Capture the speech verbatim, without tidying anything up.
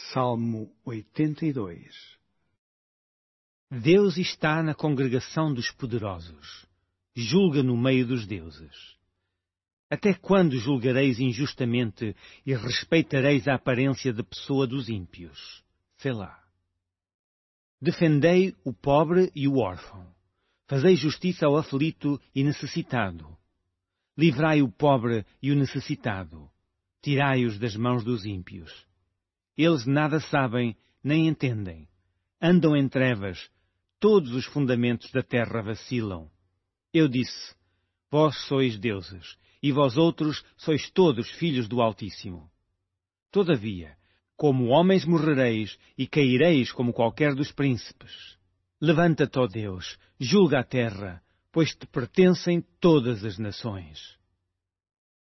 Salmo oitenta e dois. Deus está na congregação dos poderosos. Julga no meio dos deuses. Até quando julgareis injustamente e respeitareis a aparência de pessoa dos ímpios? Selá. Defendei o pobre e o órfão. Fazei justiça ao aflito e necessitado. Livrai o pobre e o necessitado. Tirai-os das mãos dos ímpios. Eles nada sabem, nem entendem. Andam em trevas. Todos os fundamentos da terra vacilam. Eu disse, vós sois deuses, e vós outros sois todos filhos do Altíssimo. Todavia, como homens morrereis, e caireis como qualquer dos príncipes. Levanta-te, ó Deus, julga a terra, pois te pertencem todas as nações.